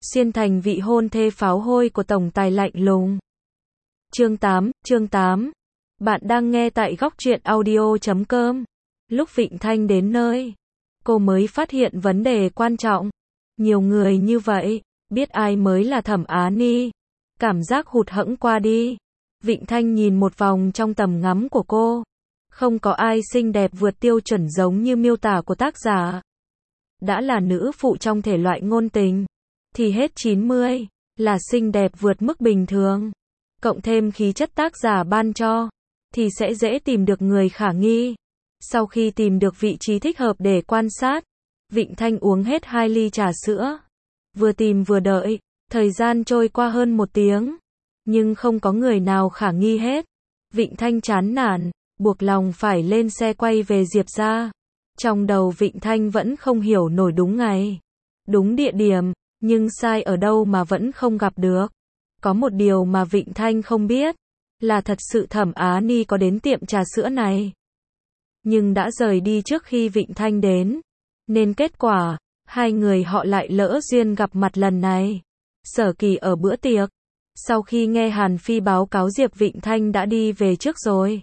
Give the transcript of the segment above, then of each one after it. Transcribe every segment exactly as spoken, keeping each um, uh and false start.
xuyên thành vị hôn thê pháo hôi của tổng tài lạnh lùng. Chương tám, chương tám. Bạn đang nghe tại góc truyện audio chấm com. Lúc Vịnh Thanh đến nơi, cô mới phát hiện vấn đề quan trọng. Nhiều người như vậy, biết ai mới là Thẩm Á Ni. Cảm giác hụt hẫng qua đi. Vịnh Thanh nhìn một vòng trong tầm ngắm của cô. Không có ai xinh đẹp vượt tiêu chuẩn giống như miêu tả của tác giả. Đã là nữ phụ trong thể loại ngôn tình, thì hết chín mươi, là xinh đẹp vượt mức bình thường. Cộng thêm khí chất tác giả ban cho, thì sẽ dễ tìm được người khả nghi. Sau khi tìm được vị trí thích hợp để quan sát, Vịnh Thanh uống hết hai ly trà sữa. Vừa tìm vừa đợi, thời gian trôi qua hơn một tiếng. Nhưng không có người nào khả nghi hết. Vịnh Thanh chán nản, buộc lòng phải lên xe quay về Diệp gia. Trong đầu Vịnh Thanh vẫn không hiểu nổi đúng ngày, đúng địa điểm, nhưng sai ở đâu mà vẫn không gặp được. Có một điều mà Vịnh Thanh không biết, là thật sự Thẩm Á Ni có đến tiệm trà sữa này. Nhưng đã rời đi trước khi Vịnh Thanh đến, nên kết quả, hai người họ lại lỡ duyên gặp mặt lần này. Sở Kỳ ở bữa tiệc, sau khi nghe Hàn Phi báo cáo Diệp Vịnh Thanh đã đi về trước rồi,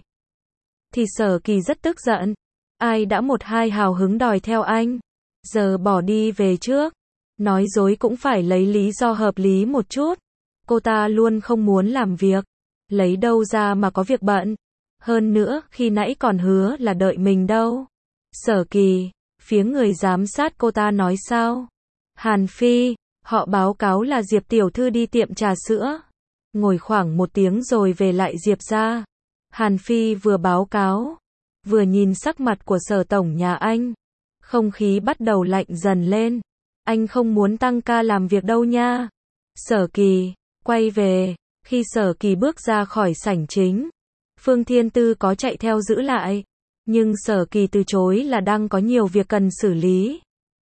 thì Sở Kỳ rất tức giận. Ai đã một hai hào hứng đòi theo anh, giờ bỏ đi về trước. Nói dối cũng phải lấy lý do hợp lý một chút. Cô ta luôn không muốn làm việc, lấy đâu ra mà có việc bận. Hơn nữa, khi nãy còn hứa là đợi mình đâu. Sở Kỳ, phía người giám sát cô ta nói sao? Hàn Phi, họ báo cáo là Diệp tiểu thư đi tiệm trà sữa, ngồi khoảng một tiếng rồi về lại Diệp gia. Hàn Phi vừa báo cáo, vừa nhìn sắc mặt của Sở tổng nhà anh. Không khí bắt đầu lạnh dần lên. Anh không muốn tăng ca làm việc đâu nha. Sở Kỳ, quay về. Khi Sở Kỳ bước ra khỏi sảnh chính, Phương Thiên Tư có chạy theo giữ lại. Nhưng Sở Kỳ từ chối là đang có nhiều việc cần xử lý.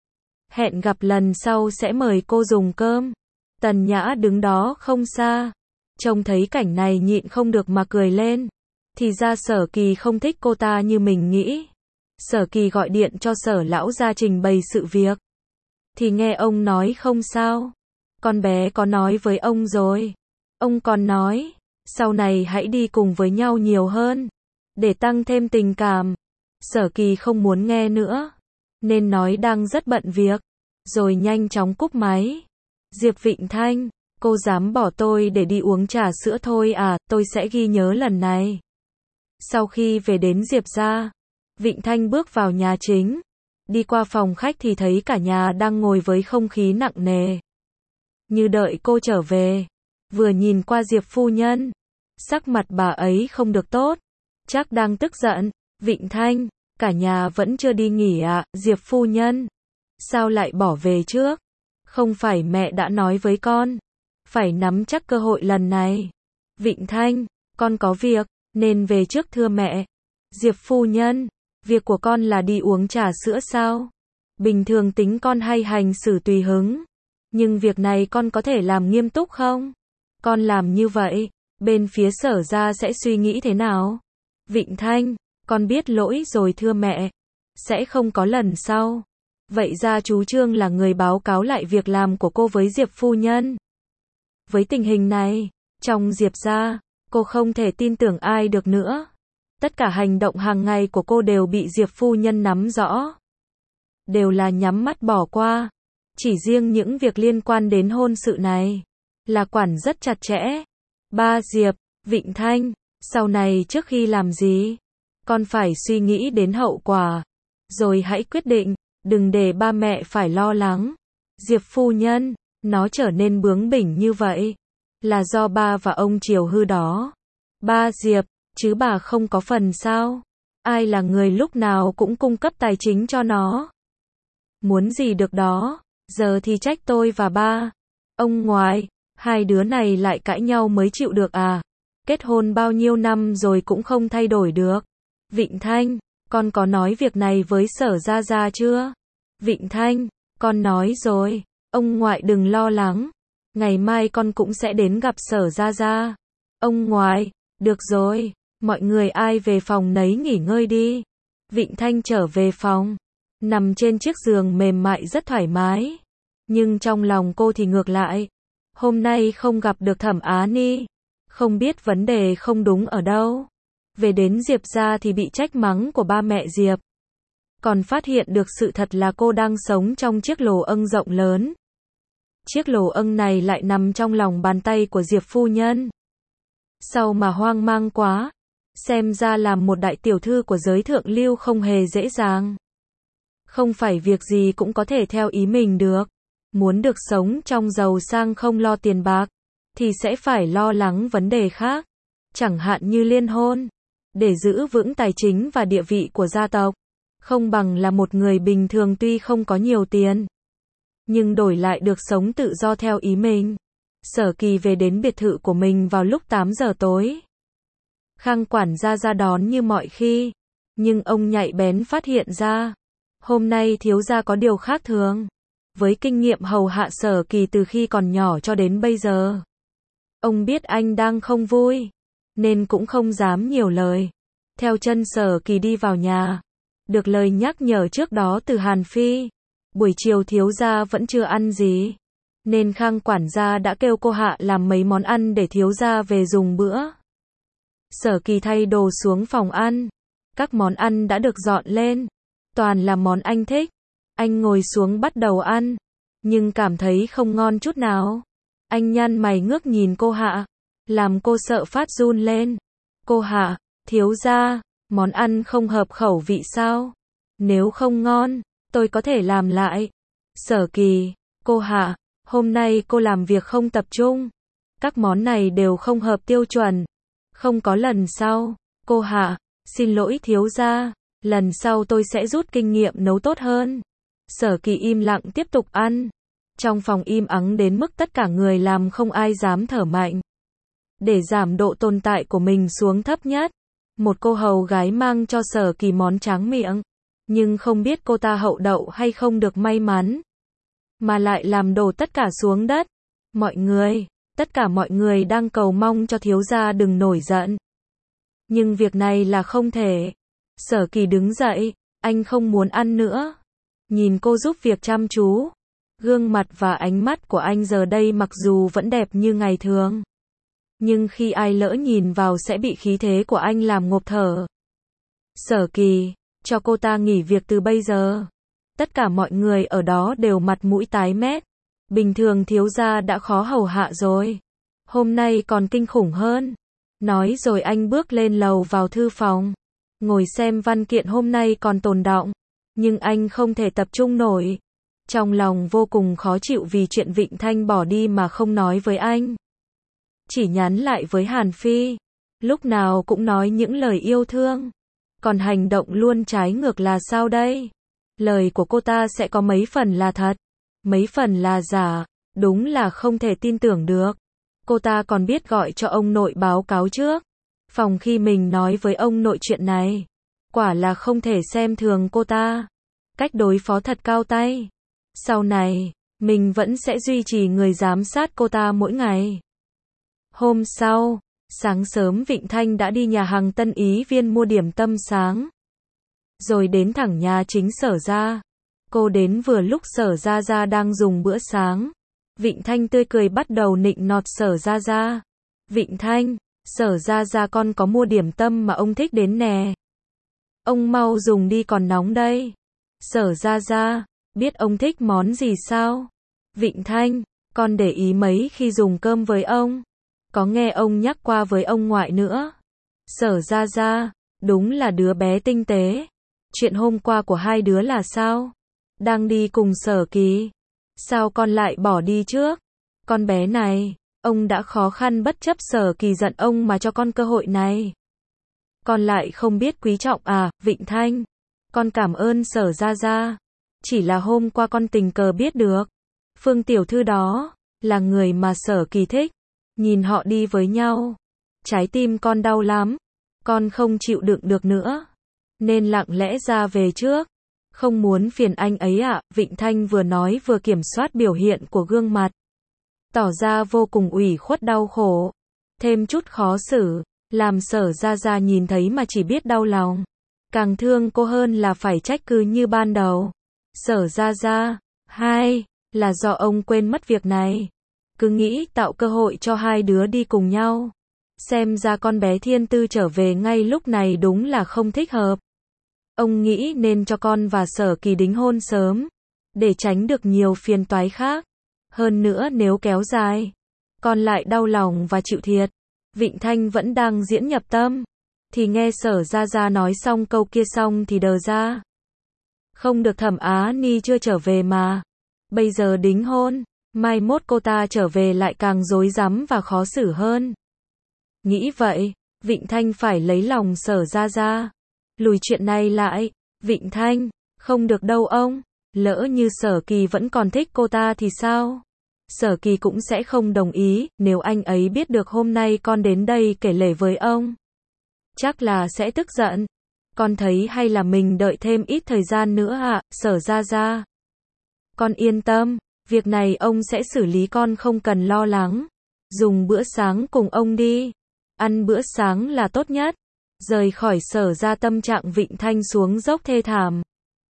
Hẹn gặp lần sau sẽ mời cô dùng cơm. Tần Nhã đứng đó không xa, trông thấy cảnh này nhịn không được mà cười lên. Thì ra Sở Kỳ không thích cô ta như mình nghĩ. Sở Kỳ gọi điện cho Sở lão gia trình bày sự việc. Thì nghe ông nói không sao. Con bé có nói với ông rồi. Ông còn nói, sau này hãy đi cùng với nhau nhiều hơn, để tăng thêm tình cảm. Sở Kỳ không muốn nghe nữa, nên nói đang rất bận việc, rồi nhanh chóng cúp máy. Diệp Vịnh Thanh, cô dám bỏ tôi để đi uống trà sữa thôi à, tôi sẽ ghi nhớ lần này. Sau khi về đến Diệp gia, Vịnh Thanh bước vào nhà chính. Đi qua phòng khách thì thấy cả nhà đang ngồi với không khí nặng nề, như đợi cô trở về. Vừa nhìn qua Diệp phu nhân, sắc mặt bà ấy không được tốt, chắc đang tức giận. Vịnh Thanh, cả nhà vẫn chưa đi nghỉ à? Diệp phu nhân, sao lại bỏ về trước? Không phải mẹ đã nói với con, phải nắm chắc cơ hội lần này. Vịnh Thanh, con có việc, nên về trước thưa mẹ. Diệp phu nhân, việc của con là đi uống trà sữa sao? Bình thường tính con hay hành xử tùy hứng, nhưng việc này con có thể làm nghiêm túc không? Con làm như vậy, bên phía Sở gia sẽ suy nghĩ thế nào? Vịnh Thanh, con biết lỗi rồi thưa mẹ, sẽ không có lần sau. Vậy ra chú Trương là người báo cáo lại việc làm của cô với Diệp phu nhân. Với tình hình này, trong Diệp gia, cô không thể tin tưởng ai được nữa. Tất cả hành động hàng ngày của cô đều bị Diệp phu nhân nắm rõ, đều là nhắm mắt bỏ qua. Chỉ riêng những việc liên quan đến hôn sự này, là quản rất chặt chẽ. Ba Diệp, Vịnh Thanh, sau này trước khi làm gì, con phải suy nghĩ đến hậu quả, rồi hãy quyết định, đừng để ba mẹ phải lo lắng. Diệp phu nhân, nó trở nên bướng bỉnh như vậy, là do ba và ông chiều hư đó. Ba Diệp, chứ bà không có phần sao? Ai là người lúc nào cũng cung cấp tài chính cho nó? Muốn gì được đó, giờ thì trách tôi và ba. Ông ngoại, hai đứa này lại cãi nhau mới chịu được à? Kết hôn bao nhiêu năm rồi cũng không thay đổi được. Vịnh Thanh, con có nói việc này với Sở gia gia chưa? Vịnh Thanh, con nói rồi, ông ngoại đừng lo lắng. Ngày mai con cũng sẽ đến gặp Sở gia gia. Ông ngoại, được rồi, mọi người ai về phòng nấy nghỉ ngơi đi. Vịnh Thanh trở về phòng, nằm trên chiếc giường mềm mại rất thoải mái. Nhưng trong lòng cô thì ngược lại. Hôm nay không gặp được Thẩm Á Ni, không biết vấn đề không đúng ở đâu. Về đến Diệp gia thì bị trách mắng của ba mẹ Diệp. Còn phát hiện được sự thật là cô đang sống trong chiếc lồ âng rộng lớn. Chiếc lồ âng này lại nằm trong lòng bàn tay của Diệp phu nhân. Sao mà hoang mang quá. Xem ra làm một đại tiểu thư của giới thượng lưu không hề dễ dàng. Không phải việc gì cũng có thể theo ý mình được. Muốn được sống trong giàu sang không lo tiền bạc, thì sẽ phải lo lắng vấn đề khác. Chẳng hạn như liên hôn. Để giữ vững tài chính và địa vị của gia tộc. Không bằng là một người bình thường tuy không có nhiều tiền. Nhưng đổi lại được sống tự do theo ý mình. Sở Kỳ về đến biệt thự của mình vào lúc tám giờ tối. Khang quản gia ra đón như mọi khi. Nhưng ông nhạy bén phát hiện ra. Hôm nay thiếu gia có điều khác thường. Với kinh nghiệm hầu hạ Sở Kỳ từ khi còn nhỏ cho đến bây giờ. Ông biết anh đang không vui. Nên cũng không dám nhiều lời. Theo chân Sở Kỳ đi vào nhà. Được lời nhắc nhở trước đó từ Hàn Phi. Buổi chiều thiếu gia vẫn chưa ăn gì. Nên Khang quản gia đã kêu cô hạ làm mấy món ăn để thiếu gia về dùng bữa. Sở Kỳ thay đồ xuống phòng ăn. Các món ăn đã được dọn lên. Toàn là món anh thích. Anh ngồi xuống bắt đầu ăn. Nhưng cảm thấy không ngon chút nào. Anh nhăn mày ngước nhìn cô hạ. Làm cô sợ phát run lên. Cô hạ, thiếu gia, món ăn không hợp khẩu vị sao? Nếu không ngon, tôi có thể làm lại. Sở Kỳ, cô hạ, hôm nay cô làm việc không tập trung. Các món này đều không hợp tiêu chuẩn. Không có lần sau. Cô hạ, xin lỗi thiếu gia. Lần sau tôi sẽ rút kinh nghiệm nấu tốt hơn. Sở Kỳ im lặng tiếp tục ăn. Trong phòng im ắng đến mức tất cả người làm không ai dám thở mạnh. Để giảm độ tồn tại của mình xuống thấp nhất. Một cô hầu gái mang cho Sở Kỳ món tráng miệng. Nhưng không biết cô ta hậu đậu hay không được may mắn. Mà lại làm đổ tất cả xuống đất. Mọi người, tất cả mọi người đang cầu mong cho thiếu gia đừng nổi giận. Nhưng việc này là không thể. Sở Kỳ đứng dậy, anh không muốn ăn nữa. Nhìn cô giúp việc chăm chú. Gương mặt và ánh mắt của anh giờ đây mặc dù vẫn đẹp như ngày thường. Nhưng khi ai lỡ nhìn vào sẽ bị khí thế của anh làm ngộp thở. Sở Kỳ, cho cô ta nghỉ việc từ bây giờ. Tất cả mọi người ở đó đều mặt mũi tái mét. Bình thường thiếu gia đã khó hầu hạ rồi. Hôm nay còn kinh khủng hơn. Nói rồi anh bước lên lầu vào thư phòng. Ngồi xem văn kiện hôm nay còn tồn đọng. Nhưng anh không thể tập trung nổi. Trong lòng vô cùng khó chịu vì chuyện Vịnh Thanh bỏ đi mà không nói với anh. Chỉ nhắn lại với Hàn Phi. Lúc nào cũng nói những lời yêu thương. Còn hành động luôn trái ngược là sao đây? Lời của cô ta sẽ có mấy phần là thật, mấy phần là giả, đúng là không thể tin tưởng được. Cô ta còn biết gọi cho ông nội báo cáo trước. Phòng khi mình nói với ông nội chuyện này. Quả là không thể xem thường cô ta. Cách đối phó thật cao tay. Sau này, mình vẫn sẽ duy trì người giám sát cô ta mỗi ngày. Hôm sau, sáng sớm Vịnh Thanh đã đi nhà hàng Tân Ý Viên mua điểm tâm sáng. Rồi đến thẳng nhà chính Sở gia. Cô đến vừa lúc Sở gia gia đang dùng bữa sáng. Vịnh Thanh tươi cười bắt đầu nịnh nọt Sở gia gia. Vịnh Thanh, Sở gia gia con có mua điểm tâm mà ông thích đến nè. Ông mau dùng đi còn nóng đây. Sở gia gia, biết ông thích món gì sao? Vịnh Thanh, con để ý mấy khi dùng cơm với ông. Có nghe ông nhắc qua với ông ngoại nữa. Sở gia gia, đúng là đứa bé tinh tế. Chuyện hôm qua của hai đứa là sao? Đang đi cùng Sở Kỳ. Sao con lại bỏ đi trước? Con bé này, ông đã khó khăn bất chấp Sở Kỳ giận ông mà cho con cơ hội này. Con lại không biết quý trọng à, Vịnh Thanh. Con cảm ơn Sở gia gia. Chỉ là hôm qua con tình cờ biết được. Phương tiểu thư đó, là người mà Sở Kỳ thích. Nhìn họ đi với nhau. Trái tim con đau lắm. Con không chịu đựng được nữa. Nên lặng lẽ ra về trước. Không muốn phiền anh ấy ạ, à, Vịnh Thanh vừa nói vừa kiểm soát biểu hiện của gương mặt. Tỏ ra vô cùng ủy khuất đau khổ. Thêm chút khó xử. Làm Sở gia gia nhìn thấy mà chỉ biết đau lòng. Càng thương cô hơn là phải trách cứ như ban đầu. Sở gia gia, hai, Là do ông quên mất việc này. Cứ nghĩ tạo cơ hội cho hai đứa đi cùng nhau. Xem ra con bé Thiên Tư trở về ngay lúc này đúng là không thích hợp. Ông nghĩ nên cho con và Sở Kỳ đính hôn sớm, để tránh được nhiều phiền toái khác. Hơn nữa nếu kéo dài, con lại đau lòng và chịu thiệt. Vịnh Thanh vẫn đang diễn nhập tâm, thì nghe Sở Gia Gia nói xong câu kia xong thì đờ ra. Không được, Thẩm Á Ni chưa trở về mà. Bây giờ đính hôn, mai mốt cô ta trở về lại càng rối rắm và khó xử hơn. Nghĩ vậy, Vịnh Thanh phải lấy lòng Sở Gia Gia. Lùi chuyện này lại. Vịnh Thanh, không được đâu ông. Lỡ như Sở Kỳ vẫn còn thích cô ta thì sao? Sở Kỳ cũng sẽ không đồng ý, nếu anh ấy biết được hôm nay con đến đây kể lể với ông. Chắc là sẽ tức giận. Con thấy hay là mình đợi thêm ít thời gian nữa ạ, à, Sở Gia Gia. Con yên tâm, việc này ông sẽ xử lý, con không cần lo lắng. Dùng bữa sáng cùng ông đi. Ăn bữa sáng là tốt nhất. Rời khỏi Sở Gia, tâm trạng Vịnh Thanh xuống dốc thê thảm.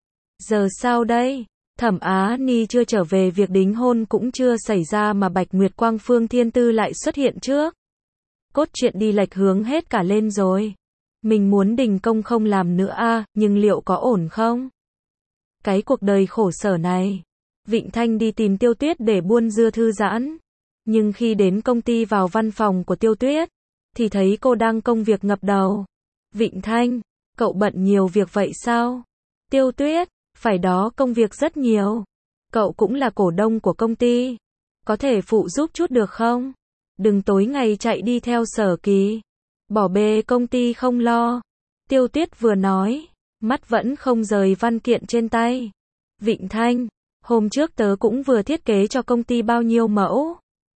Giờ sao đây? Thẩm Á Ni chưa trở về, việc đính hôn cũng chưa xảy ra mà Bạch Nguyệt Quang Phương Thiên Tư lại xuất hiện trước. Cốt truyện đi lệch hướng hết cả lên rồi. Mình muốn đình công không làm nữa a, à, nhưng liệu có ổn không? Cái cuộc đời khổ sở này. Vịnh Thanh đi tìm Tiêu Tuyết để buôn dưa thư giãn. Nhưng khi đến công ty, vào văn phòng của Tiêu Tuyết, thì thấy cô đang công việc ngập đầu. Vịnh Thanh, cậu bận nhiều việc vậy sao? Tiêu Tuyết, phải đó, công việc rất nhiều. Cậu cũng là cổ đông của công ty. Có thể phụ giúp chút được không? Đừng tối ngày chạy đi theo Sở Kỳ. Bỏ bê công ty không lo. Tiêu Tuyết vừa nói, mắt vẫn không rời văn kiện trên tay. Vịnh Thanh, hôm trước tớ cũng vừa thiết kế cho công ty bao nhiêu mẫu.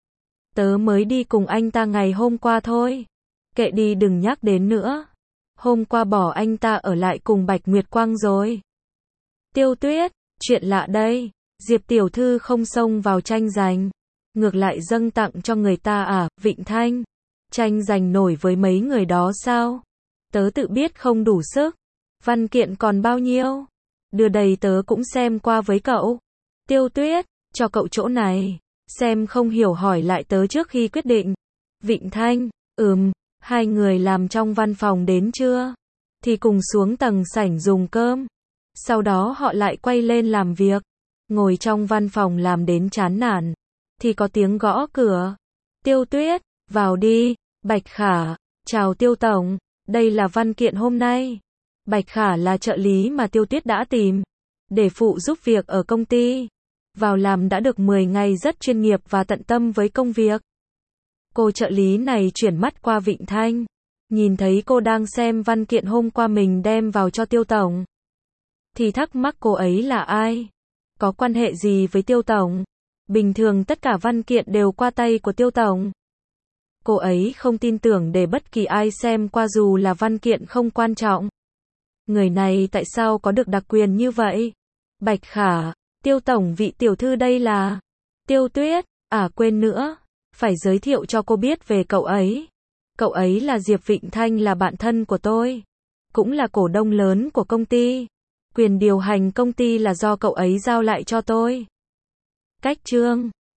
Tớ mới đi cùng anh ta ngày hôm qua thôi. Kệ đi, đừng nhắc đến nữa. Hôm qua bỏ anh ta ở lại cùng Bạch Nguyệt Quang rồi. Tiêu Tuyết, chuyện lạ đây. Diệp tiểu thư không xông vào tranh giành, ngược lại dâng tặng cho người ta à? Vịnh Thanh, tranh giành nổi với mấy người đó sao? Tớ tự biết không đủ sức. Văn kiện còn bao nhiêu? Đưa đầy tớ cũng xem qua với cậu. Tiêu Tuyết, cho cậu chỗ này. Xem không hiểu hỏi lại tớ trước khi quyết định. Vịnh Thanh, ừm, hai người làm trong văn phòng đến chưa? Thì cùng xuống tầng sảnh dùng cơm. Sau đó họ lại quay lên làm việc. Ngồi trong văn phòng làm đến chán nản. Thì có tiếng gõ cửa. Tiêu Tuyết, vào đi. Bạch Khả, chào Tiêu Tổng. Đây là văn kiện hôm nay. Bạch Khả là trợ lý mà Tiêu Tuyết đã tìm để phụ giúp việc ở công ty. Vào làm đã được mười ngày, rất chuyên nghiệp và tận tâm với công việc. Cô trợ lý này chuyển mắt qua Vịnh Thanh. Nhìn thấy cô đang xem văn kiện hôm qua mình đem vào cho Tiêu Tổng. Thì thắc mắc cô ấy là ai? Có quan hệ gì với Tiêu Tổng? Bình thường tất cả văn kiện đều qua tay của Tiêu Tổng. Cô ấy không tin tưởng để bất kỳ ai xem qua dù là văn kiện không quan trọng. Người này tại sao có được đặc quyền như vậy? Bạch Khả, Tiêu Tổng, vị tiểu thư đây là Tiêu Tuyết. À quên nữa, phải giới thiệu cho cô biết về cậu ấy. Cậu ấy là Diệp Vịnh Thanh, là bạn thân của tôi. Cũng là cổ đông lớn của công ty. Quyền điều hành công ty là do cậu ấy giao lại cho tôi. Cách chương